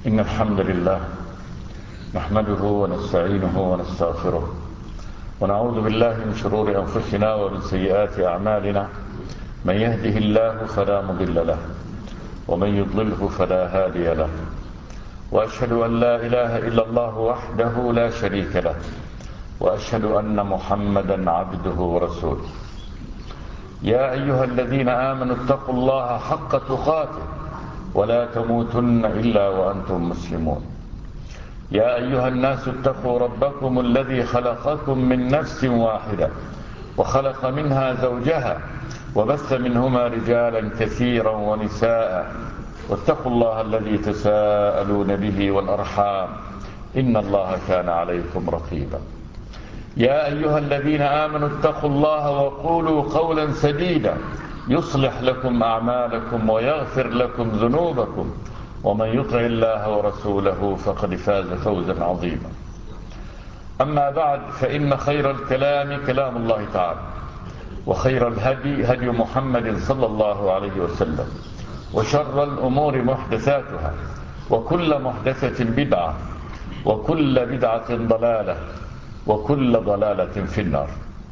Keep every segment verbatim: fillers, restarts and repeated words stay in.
إن الحمد لله نحمده ونستعينه ونستغفره ونعوذ بالله من شرور أنفسنا ومن سيئات أعمالنا. من يهده الله فلا مضل له ومن يضلله فلا هادي له، وأشهد أن لا إله إلا الله وحده لا شريك له، وأشهد أن محمدا عبده ورسوله. يا أيها الذين آمنوا اتقوا الله حق تقاته ولا تموتن إلا وأنتم مسلمون. يا أيها الناس اتقوا ربكم الذي خلقكم من نفس واحدة وخلق منها زوجها وبث منهما رجالا كثيرا ونساء، واتقوا الله الذي تساءلون به والأرحام إن الله كان عليكم رقيبا. يا أيها الذين آمنوا اتقوا الله وقولوا قولا سديدا يصلح لكم أعمالكم ويغفر لكم ذنوبكم، ومن يطع الله ورسوله فقد فاز فوزا عظيما. أما بعد، فإن خير الكلام كلام الله تعالى، وخير الهدي هدي محمد صلى الله عليه وسلم، وشر الأمور محدثاتها، وكل محدثة بدعة، وكل بدعة ضلالة، وكل ضلالة في النار.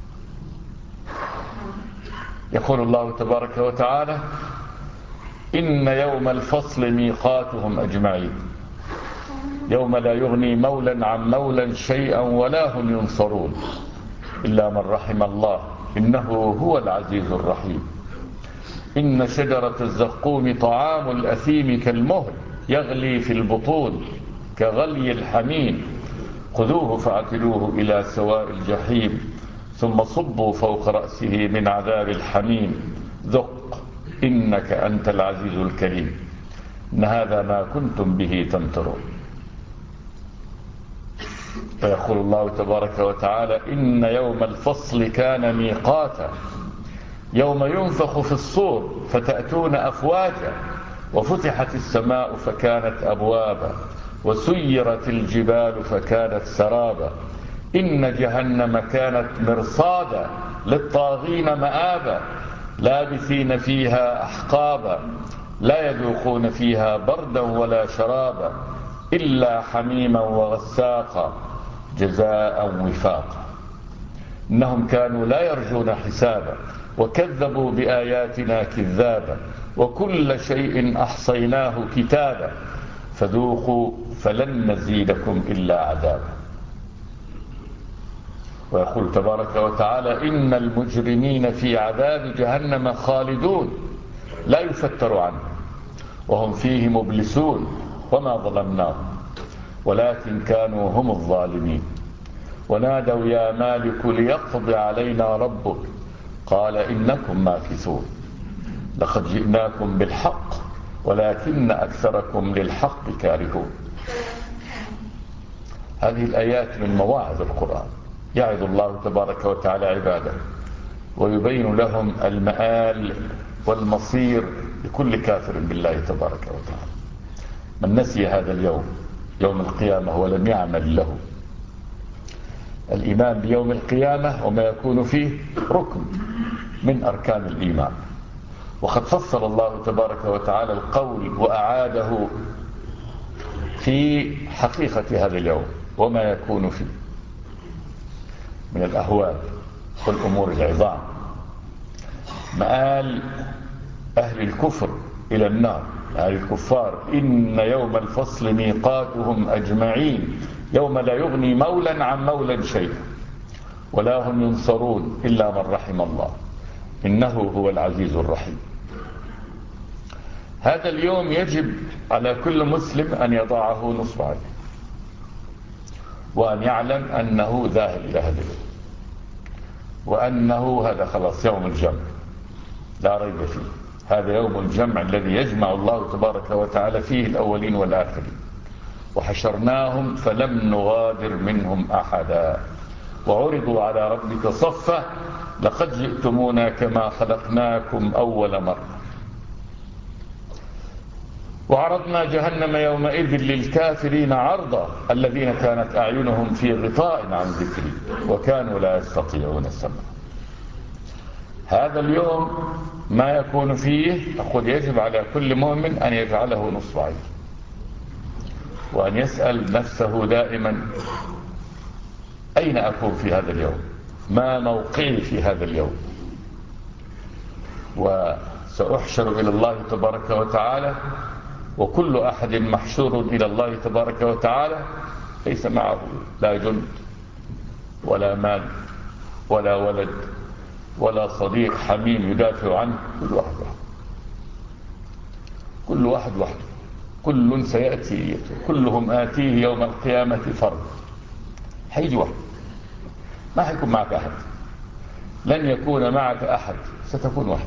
يقول الله تبارك وتعالى: إن يوم الفصل ميقاتهم أجمعين، يوم لا يغني مولا عن مولا شيئا ولا هم ينصرون إلا من رحم الله إنه هو العزيز الرحيم. إن شجرة الزقوم طعام الأثيم كالمهل يغلي في البطون كغلي الحميم، خذوه فاعتلوه إلى سواء الجحيم ثم صبوا فوق رأسه من عذاب الحميم ذق إنك أنت العزيز الكريم. إن هذا ما كنتم به تمترون. فيقول الله تبارك وتعالى: إن يوم الفصل كان ميقاتا، يوم ينفخ في الصور فتأتون أفواجا، وفتحت السماء فكانت أبوابا، وسيرت الجبال فكانت سرابا، إن جهنم كانت مرصادا للطاغين مآبا، لابثين فيها أحقابا، لا يذوقون فيها بردا ولا شرابا إلا حميما وغساقا جزاء وفاقا. إنهم كانوا لا يرجون حسابا وكذبوا بآياتنا كذابا، وكل شيء أحصيناه كتابا فذوقوا فلن نزيدكم إلا عذابا. ويقول تبارك وتعالى: إن المجرمين في عذاب جهنم خالدون لا يفتر عنهم وهم فيه مبلسون، وما ظلمناهم ولكن كانوا هم الظالمين. ونادوا يا مالك ليقض علينا ربك قال إنكم ماكثون لقد جئناكم بالحق ولكن أكثركم للحق كارهون. هذه الآيات من مواعظ القرآن، يعظ الله تبارك وتعالى عباده ويبين لهم المآل والمصير لكل كافر بالله تبارك وتعالى. من نسي هذا اليوم، يوم القيامة، ولم يعمل له، الإيمان بيوم القيامة وما يكون فيه ركن من أركان الإيمان، وقد فصل الله تبارك وتعالى القول وأعاده في حقيقة هذا اليوم وما يكون فيه من الأهوال والأمور العظام. مآل أهل الكفر إلى النار، أهل الكفار: إن يوم الفصل ميقاتهم أجمعين، يوم لا يغني مولا عن مولا شيئا ولا هم ينصرون إلا من رحم الله إنه هو العزيز الرحيم. هذا اليوم يجب على كل مسلم أن يضعه نصب عينه، وأن يعلم أنه ذاهب إلى هذا اليوم، وأنه هذا خلاص يوم الجمع لا ريب فيه. هذا يوم الجمع الذي يجمع الله تبارك وتعالى فيه الأولين والآخرين. وحشرناهم فلم نغادر منهم أحدا وعرضوا على ربك صفا لقد جئتمونا كما خلقناكم أول مرة وعرضنا جهنم يومئذ للكافرين عرضا الذين كانت أعينهم في غطاء عن ذكري وكانوا لا يستطيعون السمع. هذا اليوم ما يكون فيه، أقول يجب على كل مؤمن أن يجعله نصب عين وأن يسأل نفسه دائما أين أكون في هذا اليوم؟ ما موقعي في هذا اليوم؟ وسأحشر إلى الله تبارك وتعالى، وكل أحد محشور إلى الله تبارك وتعالى ليس معه لا جند ولا مال ولا ولد ولا صديق حميم يدافع عنه. كل واحد وحده، كل واحد وحده، كل سيأتي، كلهم آتيه يوم القيامة فرد. حيجي واحد، ما حيكون معك أحد، لن يكون معك أحد، ستكون واحد.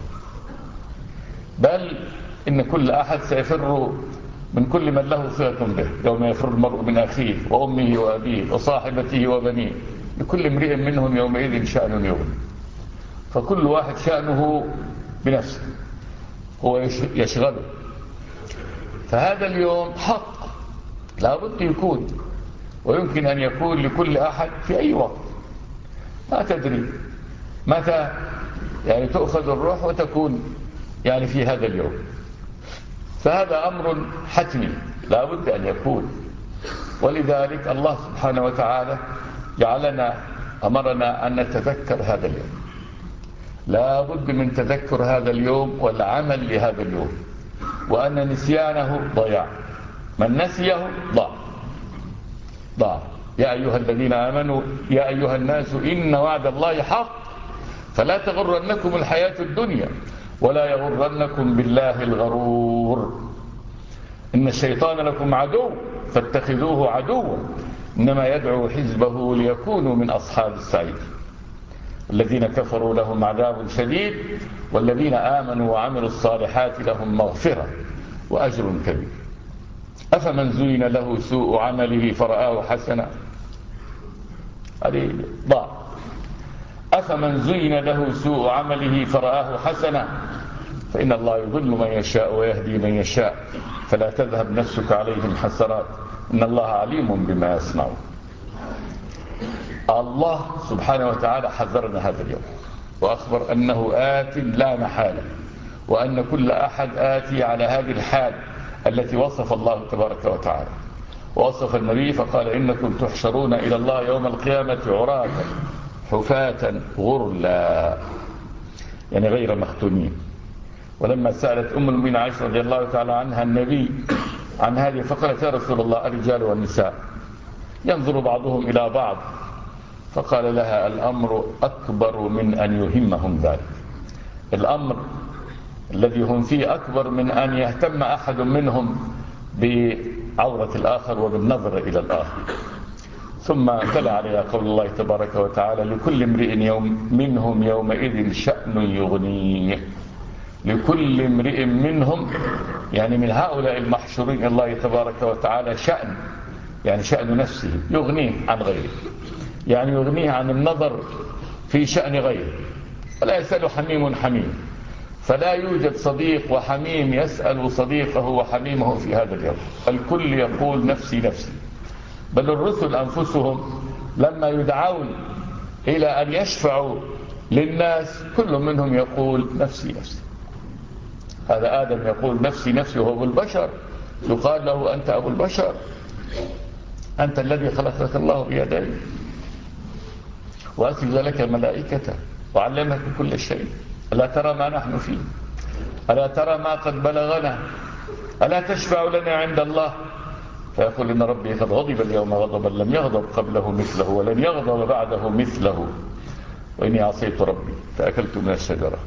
بل إن كل أحد سيفر من كل من له صلة به، يوم يفر المرء من أخيه وأمه وأبيه وصاحبته وبنيه، لكل امرئ منهم يومئذ شأن يغني. فكل واحد شأنه بنفسه، هو يشغله. فهذا اليوم حق لا بد يكون، ويمكن أن يكون لكل أحد في أي وقت. ما تدري متى يعني تأخذ الروح وتكون يعني في هذا اليوم. فهذا أمر حتمي لا بد أن يكون. ولذلك الله سبحانه وتعالى جعلنا أمرنا أن نتذكر هذا اليوم. لا بد من تذكر هذا اليوم والعمل لهذا اليوم، وأن نسيانه ضياع. من نسيه ضاع ضاع. يا أيها الذين آمنوا يا أيها الناس إن وعد الله حق فلا تغرنكم الحياة الدنيا ولا يغرنكم بالله الغرور. إن الشيطان لكم عدو فاتخذوه عدوا إنما يدعو حزبه ليكونوا من أصحاب السعير. الذين كفروا لهم عذاب شديد والذين آمنوا وعملوا الصالحات لهم مغفرة وأجر كبير. أفمن زين له سوء عمله فرآه حسنا، هذه ضاع. أفمن زين له سوء عمله فرآه حسنا فإن الله يضل من يشاء ويهدي من يشاء فلا تذهب نفسك عليهم حسرات إن الله عليم بما يصنعون. الله سبحانه وتعالى حذرنا هذا اليوم وأخبر أنه آت لا محالة، وأن كل أحد آتي على هذه الحال التي وصف الله تبارك وتعالى ووصف النبي فقال إنكم تحشرون إلى الله يوم القيامة عراة حفاة غرلا، يعني غير مختونين. ولما سألت أم المؤمنين عائشة رضي الله تعالى عنها النبي عن هذه فقالت يا رسول الله الرجال والنساء ينظر بعضهم إلى بعض، فقال لها الأمر أكبر من أن يهمهم ذلك. الأمر الذي هم فيه أكبر من أن يهتم أحد منهم بعورة الآخر وبالنظر إلى الآخر. ثم تلا عليها قول الله تبارك وتعالى لكل امرئ يوم منهم يومئذ شأن يغنيه. لكل امرئ منهم يعني من هؤلاء المحشورين الله تبارك وتعالى شأن، يعني شأن نفسه يغنيه عن غيره، يعني يغنيه عن النظر في شأن غيره. ولا يسأل حميم حميم، فلا يوجد صديق وحميم يسأل صديقه وحميمه في هذا اليوم. الكل يقول نفسي نفسي. بل الرسل أنفسهم لما يدعون إلى أن يشفعوا للناس كل منهم يقول نفسي نفسي. هذا آدم يقول نفسي نفسي وهو البشر، يقال له أنت أبو البشر، أنت الذي خلقك الله بيديه وأسجد لك ملائكته وعلمك كل شيء. ألا ترى ما نحن فيه؟ ألا ترى ما قد بلغنا؟ ألا تشفع لنا عند الله؟ فيقول إن ربي قد غضب اليوم غضبا لم يغضب قبله مثله ولن يغضب بعده مثله وإني عصيت ربي فأكلت من الشجرة.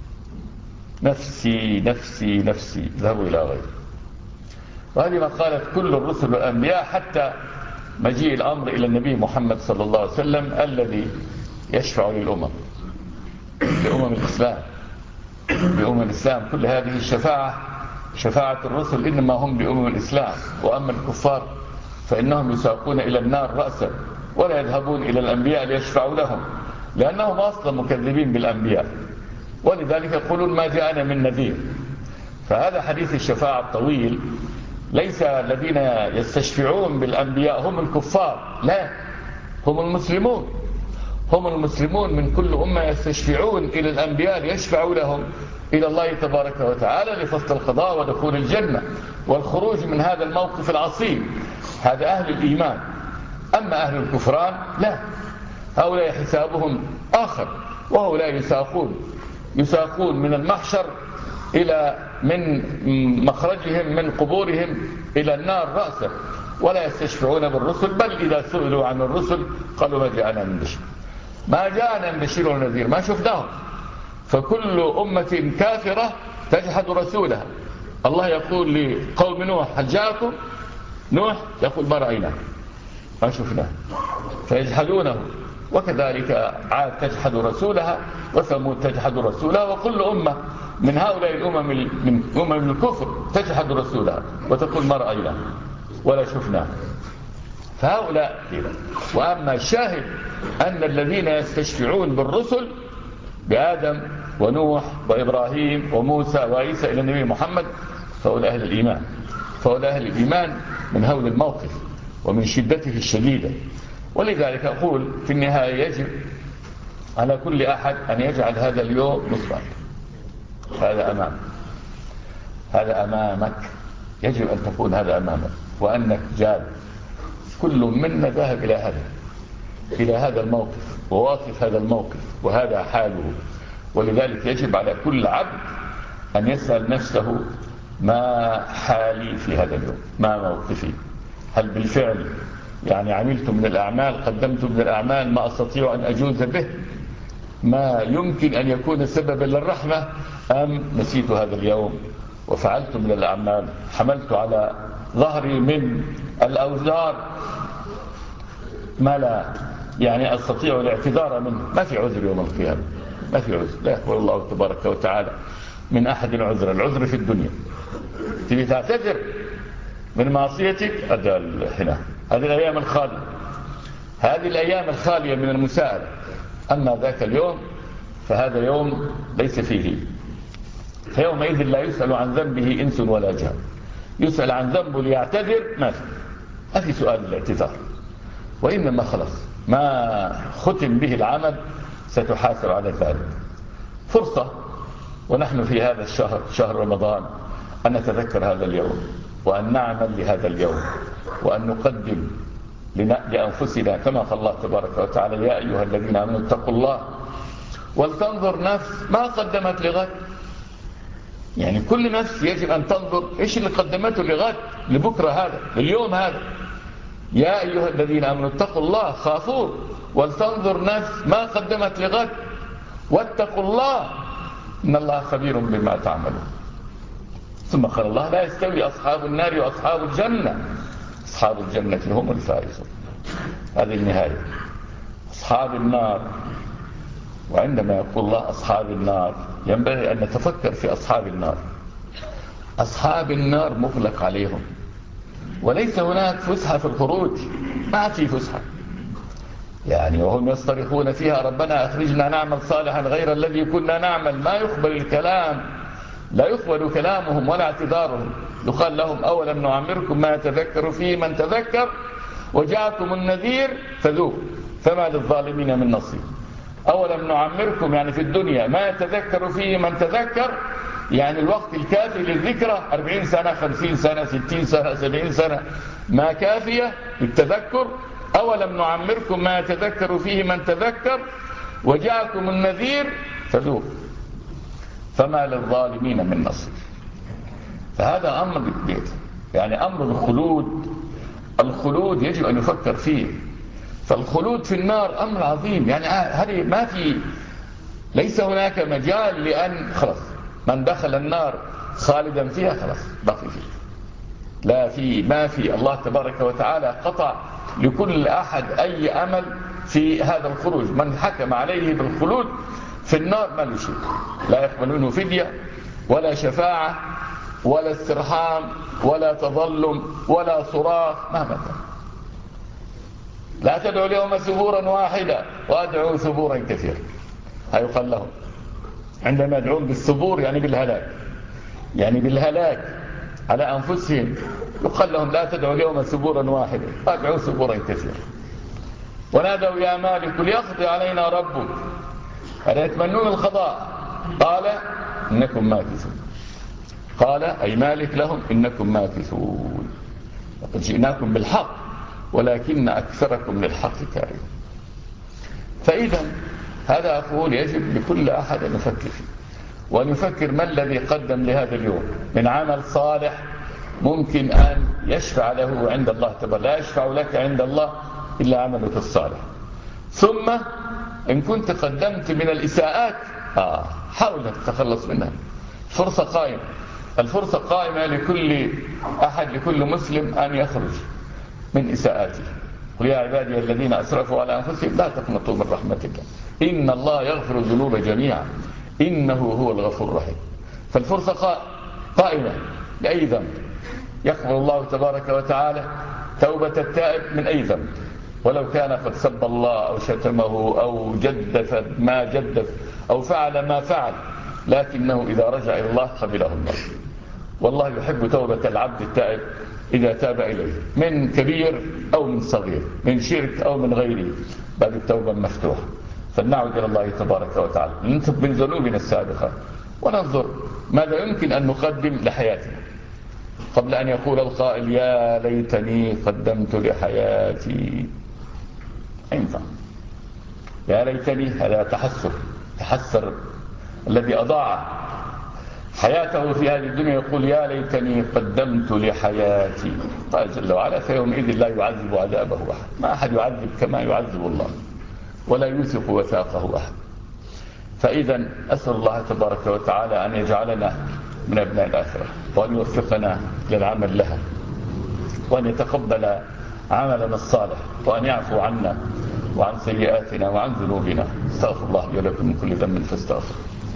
نفسي نفسي نفسي ذهبوا إلى غيره. وهذه ما قالت كل الرسل والأنبياء حتى مجيء الأمر إلى النبي محمد صلى الله عليه وسلم الذي يشفع للأمم، لأمم الإسلام، لأمم الإسلام. كل هذه الشفاعة شفاعة الرسل إنما هم لأمم الإسلام. وأما الكفار فإنهم يساقون إلى النار رأسا ولا يذهبون إلى الأنبياء ليشفعوا لهم، لأنهم أصلا مكذبين بالأنبياء، ولذلك يقولون ما جاءنا من نذير. فهذا حديث الشفاعة الطويل ليس الذين يستشفعون بالأنبياء هم الكفار، لا، هم المسلمون. هم المسلمون من كل أمة يستشفعون إلى الأنبياء ليشفعوا لهم إلى الله تبارك وتعالى لفصل القضاء ودخول الجنة والخروج من هذا الموقف العصيب. هذا أهل الإيمان. أما أهل الكفران لا، هؤلاء حسابهم آخر، وهؤلاء يساقون يساقون من المحشر إلى من مخرجهم من قبورهم إلى النار رأسا، ولا يستشفعون بالرسل، بل إذا سئلوا عن الرسل قالوا ما جاءنا من بشير، ما جاءنا من بشير ونذير، ما شفناهم. فكل أمة كافرة تجحد رسولها. الله يقول لقوم نوح هل جاءكم؟ نوح يقول ما رأيناه ما شفناه، فيجحدونه. وكذلك عاد تجحد رسولها، وثمود تجحد رسولها، وكل أمة من هؤلاء الأمم من أمم الكفر تجحد رسولها وتقول ما رأيناه ولا شفناه. فهؤلاء كذا. وأما الشاهد أن الذين يستشفعون بالرسل بآدم ونوح وإبراهيم وموسى وعيسى إلى النبي محمد فأولئك أهل الإيمان، فأولئك أهل الإيمان من هول الموقف ومن شدته الشديدة. ولذلك أقول في النهاية يجب على كل أحد أن يجعل هذا اليوم نصبا. هذا أمامك، هذا أمامك، يجب أن تكون هذا أمامك، وأنك جاد. كل منا ذهب إلى هذا إلى هذا الموقف وواقف هذا الموقف وهذا حاله. ولذلك يجب على كل عبد أن يسأل نفسه ما حالي في هذا اليوم، ما موقفي، هل بالفعل يعني عملت من الأعمال، قدمت من الأعمال ما أستطيع أن أجوز به، ما يمكن أن يكون سببا للرحمة، أم نسيت هذا اليوم وفعلت من الأعمال، حملت على ظهري من الأوزار ما لا يعني أستطيع الاعتذار منه. ما في عذر يوم القيامة، ما في عذر، لا يقبل الله تبارك وتعالى من أحد عذر. العذر في الدنيا تبي تعتذر من معصيتك أدى هنا، هذه الأيام الخالية، هذه الأيام الخالية من المساءلة. أما ذاك اليوم فهذا يوم ليس فيه، فيومئذ لا يسأل عن ذنبه إنس ولا جان. يسأل عن ذنبه ليعتذر ما في، ما في سؤال الاعتذار، وإنما خلص ما ختم به العمل ستحاسب على ذلك. فرصة ونحن في هذا الشهر، شهر رمضان، أن نتذكر هذا اليوم، وأن نعمل لهذا اليوم، وأن نقدم لأنفسنا كما قال الله تبارك وتعالى يا أيها الذين آمنوا اتقوا الله ولتنظر نفس ما قدمت لغد. يعني كل نفس يجب أن تنظر إيش اللي قدمته لغد، لبكرة هذا، لليوم هذا. يا أيها الذين آمنوا اتقوا الله، خافوا، ولتنظر نفس ما قدمت لغد واتقوا الله إن الله خبير بما تعملون. ثم قال الله لا يستوي أصحاب النار وأصحاب الجنة، أصحاب الجنة هم الفائزون. هذه النهاية. أصحاب النار، وعندما يقول الله أصحاب النار ينبغي أن نتفكر في أصحاب النار. أصحاب النار مغلق عليهم، وليس هناك فسحة في الخروج، ما في فسحة. يعني وهم يصطرخون فيها ربنا أخرجنا نعمل صالحا غير الذي كنا نعمل. ما يقبل الكلام، لا يقبل كلامهم ولا اعتذارهم. يقال لهم أولم نعمركم ما يتذكر فيه من تذكر وجاءكم النذير فذوقوا فما للظالمين من نصير. أولم نعمركم يعني في الدنيا ما يتذكر فيه من تذكر، يعني الوقت الكافي للذكرى أربعين سنة خمسين سنة ستين سنة سبعين سنة ما كافية للتذكر. أولم نعمركم ما يتذكر فيه من تذكر وجاءكم النذير فذوقوا فما للظالمين من نصير. فهذا أمر يعني أمر الخلود. الخلود يجب أن يفكر فيه. فالخلود في النار أمر عظيم، يعني هذه ما في، ليس هناك مجال لأن خلاص من دخل النار خالدا فيها خلاص بقي فيه. لا في ما في، الله تبارك وتعالى قطع لكل أحد أي أمل في هذا الخروج. من حكم عليه بالخلود في النار ما له شيء، لا يقبل منه فدية ولا شفاعة ولا استرحام ولا تظلم ولا صراخ مهما كان. لا تدعوا اليوم ثبورا واحدا وادعوا ثبورا كثيرا. هيقال لهم عندما يدعون بالثبور يعني بالهلاك، يعني بالهلاك على أنفسهم، يقال لهم لا تدعوا اليوم ثبورا واحدا وادعوا ثبورا كثيرا. ونادوا يا مالك ليقضي علينا ربك، هذا يتمنون القضاء. قال إنكم ماكثون، قال أي مالك لهم إنكم ماكثون. وقد جئناكم بالحق ولكن أكثركم للحق كارهون. فإذا هذا أقول يجب لكل أحد أن يفكر فيه، وأن يفكر ما الذي قدم لهذا اليوم من عمل صالح ممكن أن يشفع له عند الله تبارك. لا يشفع لك عند الله إلا عملك الصالح. ثم إن كنت قدمت من الإساءات آه حاول أن تتخلص منها. فرصة قائمة، الفرصة قائمة لكل أحد، لكل مسلم أن يخرج من إساءاته. قل يا عبادي الذين أسرفوا على أنفسهم لا تقنطوا من رحمة الله إن الله يغفر الذنوب جميعا إنه هو الغفور الرحيم. فالفرصة قائمة لأي ذنب، يقبل الله تبارك وتعالى توبة التائب من أي ذنب، ولو كان قد سب الله أو شتمه أو جدف ما جدف أو فعل ما فعل، لكنه إذا رجع إلى الله قبله الله. والله يحب توبة العبد التائب إذا تاب إليه من كبير أو من صغير، من شرك أو من غيره، باب التوبة مفتوح. فلنعود إلى الله تبارك وتعالى، ننتب من ذنوبنا السابقة وننظر ماذا يمكن أن نقدم لحياتنا قبل أن يقول القائل يا ليتني قدمت لحياتي. ينفع يا ليتني، هذا تحسر، تحسر الذي أضاع حياته في هذه الدنيا يقول يا ليتني قدمت لحياتي. قال جل وعلا فيومئذ لا يعذب عذابه أحد، ما أحد يعذب كما يعذب الله ولا يوثق وثاقه أحد. فإذا أسأل الله تبارك وتعالى أن يجعلنا من أبناء الآخرة، وأن يوفقنا للعمل لها، وأن يتقبل عملنا الصالح، وأن يعفو عنا وعن سيئاتنا وعن ذنوبنا. استغفر الله لي ولكم من كل ذنب فاستغفر.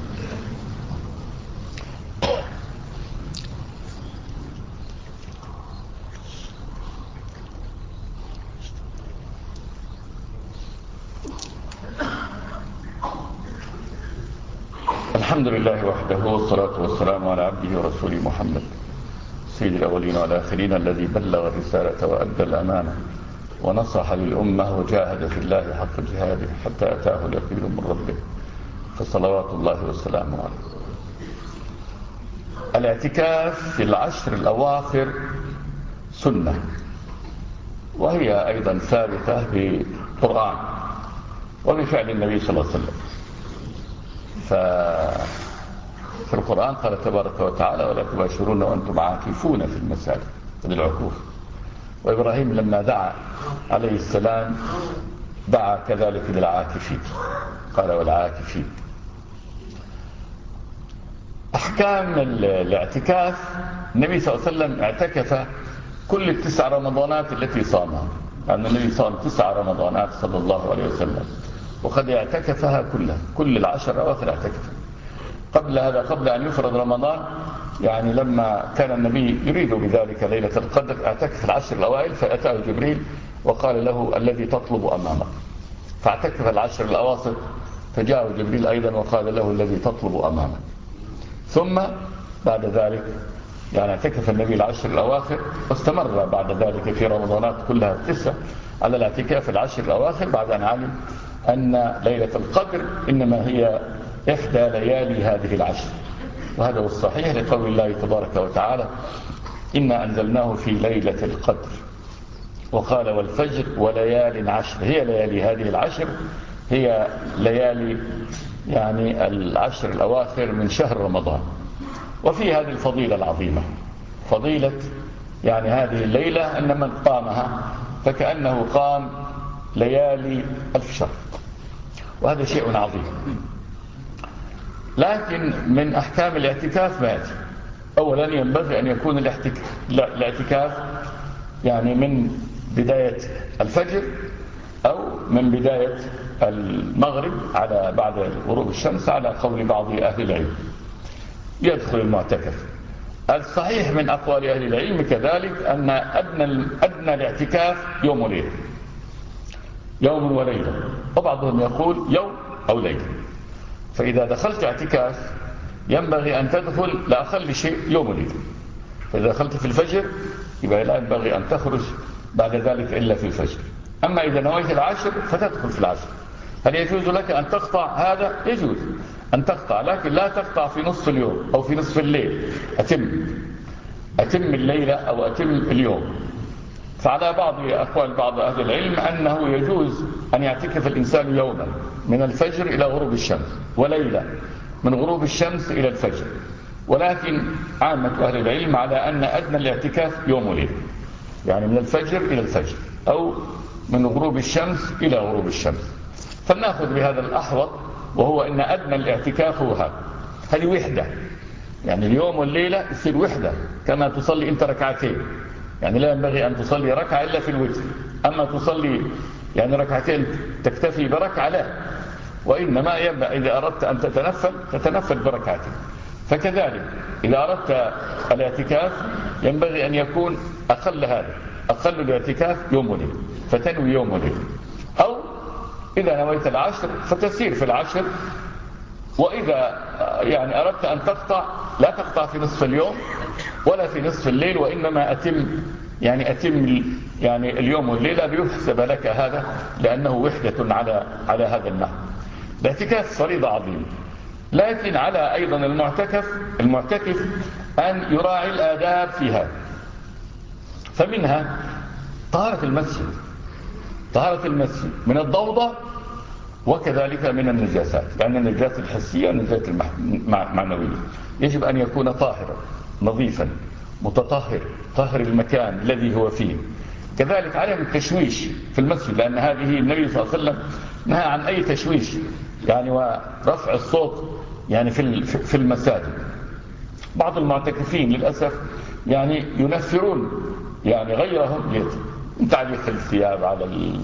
الحمد لله وحده والصلاة والسلام على عبده ورسوله محمد سيد الأولين والآخرين الذي بلغ الرسالة وأدى الأمانة ونصح للأمة وجاهد في الله حق جهاده حتى أتاه اليقين من ربه، فصلوات الله وسلامه عليه. الاعتكاف في العشر الأواخر سنة، وهي أيضا ثابتة بالقرآن وبفعل النبي صلى الله عليه وسلم. ففي القرآن قال تبارك وتعالى ولا تباشرون وأنتم عاكفون في المساجد، للعكوف. وإبراهيم لما دعا عليه السلام دعا كذلك للعاكفين، قال والعاكفين. أحكام الاعتكاف، النبي صلى الله عليه وسلم اعتكف كل التسع رمضانات التي صامها، لأن النبي صام تسع رمضانات صلى الله عليه وسلم، وقد اعتكفها كلها، كل العشر أواخر اعتكف. قبل هذا، قبل أن يفرض رمضان، يعني لما كان النبي يريد بذلك ليلة القدر اعتكف العشر الأوائل، فأتاه جبريل وقال له الذي تطلب أمامك، فاعتكف العشر الأواخر، فجاءه جبريل أيضا وقال له الذي تطلب أمامك. ثم بعد ذلك يعني اعتكف النبي العشر الأواخر، واستمر بعد ذلك في رمضانات كلها التسع على الاعتكاف العشر الأواخر، بعد أن علم أن ليلة القدر إنما هي إحدى ليالي هذه العشر. وهذا هو الصحيح لقول الله تبارك وتعالى إنا أنزلناه في ليلة القدر، وقال والفجر وليال عشر. هي ليالي هذه العشر هي ليالي يعني العشر الأواخر من شهر رمضان. وفي هذه الفضيلة العظيمة، فضيلة يعني هذه الليلة أن من قامها فكأنه قام ليالي ألف شهر، وهذا شيء عظيم. لكن من أحكام الاعتكاف ما يأتي. أولا ينبغي أن يكون الاعتكاف يعني من بداية الفجر أو من بداية المغرب على بعد غروب الشمس على قول بعض أهل العلم يدخل المعتكف. الصحيح من أقوال أهل العلم كذلك أن أدنى, أدنى الاعتكاف يوم وليلة، يوم وليلة، وبعضهم يقول يوم أو ليلة. فإذا دخلت اعتكاف ينبغي أن تدخل لأقل شيء يوم وليلة. فإذا دخلت في الفجر يبقى لا ينبغي أن تخرج بعد ذلك إلا في الفجر. أما إذا نويت العشر فتدخل في العشر. هل يجوز لك أن تقطع هذا؟ يجوز أن تقطع، لكن لا تقطع في نصف اليوم أو في نصف الليل. أتم أتم الليلة أو أتم اليوم. فعلى بعض أقوال بعض أهل العلم أنه يجوز أن يعتكف الإنسان يوما من الفجر إلى غروب الشمس، وليلة من غروب الشمس إلى الفجر، ولكن عامة أهل العلم على أن أدنى الاعتكاف يوم وليلة، يعني من الفجر إلى الفجر أو من غروب الشمس إلى غروب الشمس. فلنأخذ بهذا الأحوط، وهو أن أدنى الاعتكاف هو هذا، هذه وحدة، يعني اليوم والليلة يصير وحدة، كما تصلي أنت ركعتين، يعني لا ينبغي أن تصلي ركعة إلا في الوتر، أما تصلي يعني ركعتين تكتفي بركعة لا، وإنما ينبغي إذا أردت أن تتنفل تتنفل بركعتين. فكذلك إذا أردت الاعتكاف ينبغي أن يكون أقل هذا، أقل الاعتكاف يوم وليلة، فتنوي يوم وليلة، أو إذا نويت العشر فتسير في العشر. وإذا يعني أردت أن تقطع لا تقطع في نصف اليوم ولا في نصف الليل، وإنما أتم يعني أتم يعني اليوم والليلة ليحسب لك هذا، لأنه وحدة على على هذا النحو. الاعتكاف فريضة عظيمة، لكن على أيضا المعتكف المعتكف أن يراعي الآداب في هذا. فمنها طهارة المسجد، طهارة المسجد من الضوضة وكذلك من النجاسات، لأن النجاسات الحسية والنجاسات المعنوية يجب أن يكون طاهرا نظيفا متطهر، طهر المكان الذي هو فيه. كذلك علم التشويش في المسجد، لأن هذه النبي صلى الله عليه وسلم نهى عن أي تشويش يعني ورفع الصوت يعني في في المساجد. بعض المعتكفين للأسف يعني ينفرون يعني غيرهم من تعليق الثياب على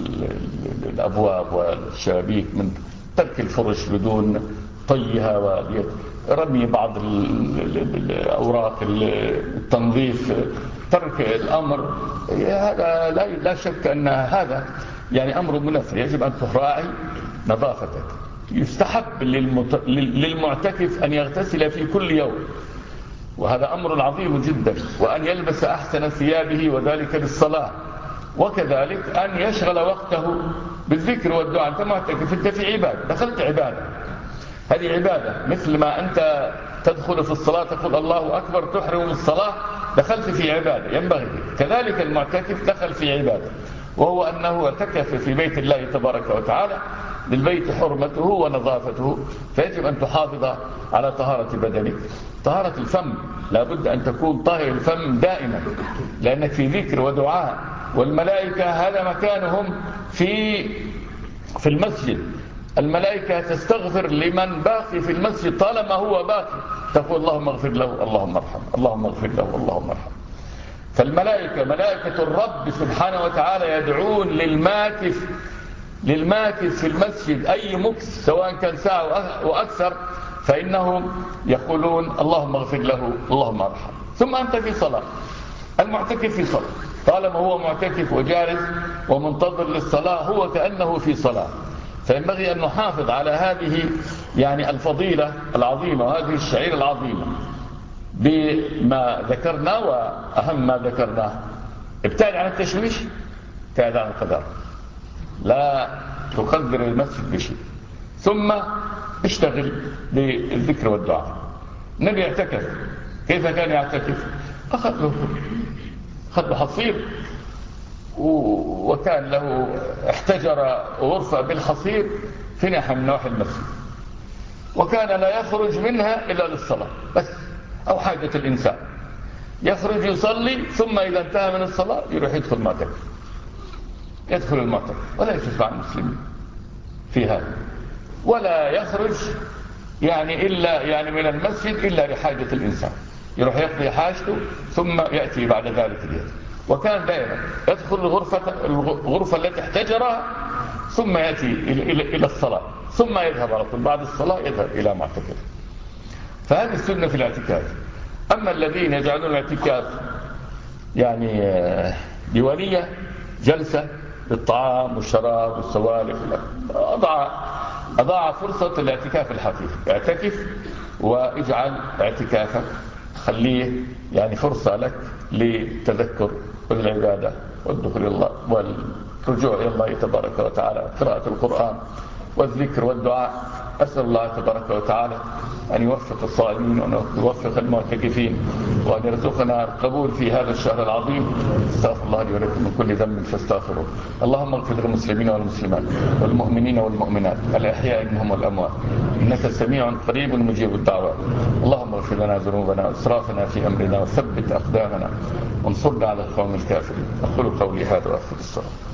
الأبواب والشبابيك، من ترك الفرش بدون طيها، ورمي بعض الأوراق التنظيف، ترك الأمر. هذا لا شك أن هذا يعني أمر منفر، يجب أن تراعي نظافتك. يستحب للمعتكف أن يغتسل في كل يوم، وهذا أمر عظيم جدا، وأن يلبس أحسن ثيابه وذلك للصلاة، وكذلك أن يشغل وقته بالذكر والدعاء. أنت معتكف، أنت في عبادة، دخلت عبادة، هذه عبادة، مثل ما أنت تدخل في الصلاة تقول الله أكبر تحرم الصلاة، دخلت في عبادة ينبغي. كذلك المعتكف دخل في عبادة، وهو أنه اعتكف في بيت الله تبارك وتعالى، للبيت حرمته ونظافته، فيجب أن تحافظ على طهارة بدنك. طهارة الفم لا بد أن تكون طاهر الفم دائما، لأنك في ذكر ودعاء، والملائكة هذا مكانهم في في المسجد. الملائكة تستغفر لمن باقي في المسجد طالما هو باقي، تقول اللهم اغفر له اللهم ارحم اللهم اغفر له اللهم ارحم. فالملائكة ملائكة الرب سبحانه وتعالى يدعون للماكث للماكث في المسجد أي مكث سواء كان ساعة وأكثر، فإنهم يقولون اللهم اغفر له اللهم ارحم. ثم أنت في صلاة، المعتكف في صلاة، طالما هو معتكف وجالس ومنتظر للصلاة هو كأنه في صلاة. فينبغي أن نحافظ على هذه يعني الفضيلة العظيمة وهذه الشعيرة العظيمة بما ذكرنا. وأهم ما ذكرناه ابتعد عن التشويش، ابتعد عن القدر، لا تقدر المسجد بشيء، ثم اشتغل بالذكر والدعاء. النبي يعتكف، كيف كان يعتكف؟ أخذ له أخذ له حصير، وكان له احتجر غرفة بالحصير في ناحية من نواحي المسجد، وكان لا يخرج منها إلا للصلاة بس، أو حاجة الإنسان، يخرج يصلي، ثم إذا انتهى من الصلاة يروح يدخل المعتكف، يدخل المعتكف ولا يجلس مع المسلمين في هذا، ولا يخرج يعني إلا يعني من المسجد إلا لحاجة الإنسان، يروح يقضي حاجته ثم يأتي بعد ذلك اليوم. وكان دائما يدخل الغرفة, الغرفة التي احتجرها ثم يأتي إلى الصلاة، ثم يذهب على طول بعد الصلاة يذهب إلى معتكف. فهذه السنة في الاعتكاف. أما الذين يجعلون الاعتكاف يعني ديوانية، جلسة للطعام والشراب والسوالف، أضع أضاع فرصة الاعتكاف الحقيقي. اعتكف واجعل اعتكافك، خليه يعني فرصة لك للتذكر والعبادة والدخول الله والرجوع إلى الله تبارك وتعالى، قراءة القرآن، والذكر والدعاء. أسأل الله تبارك وتعالى أن يوفق الصائمين وأن يوفق المعتكفين وأن يرزقنا القبول في هذا الشهر العظيم. استغفر الله لي ولكم من كل ذنب فاستغفروه. اللهم اغفر للمسلمين والمسلمات والمؤمنين والمؤمنات الأحياء منهم والأموات إنك سميع قريب مجيب الدعوات. اللهم اغفر لنا ذنوبنا وإسرافنا في أمرنا وثبت أقدامنا وانصرنا على القوم الكافرين. أقول قولي هذا وأستغفر الصلاة.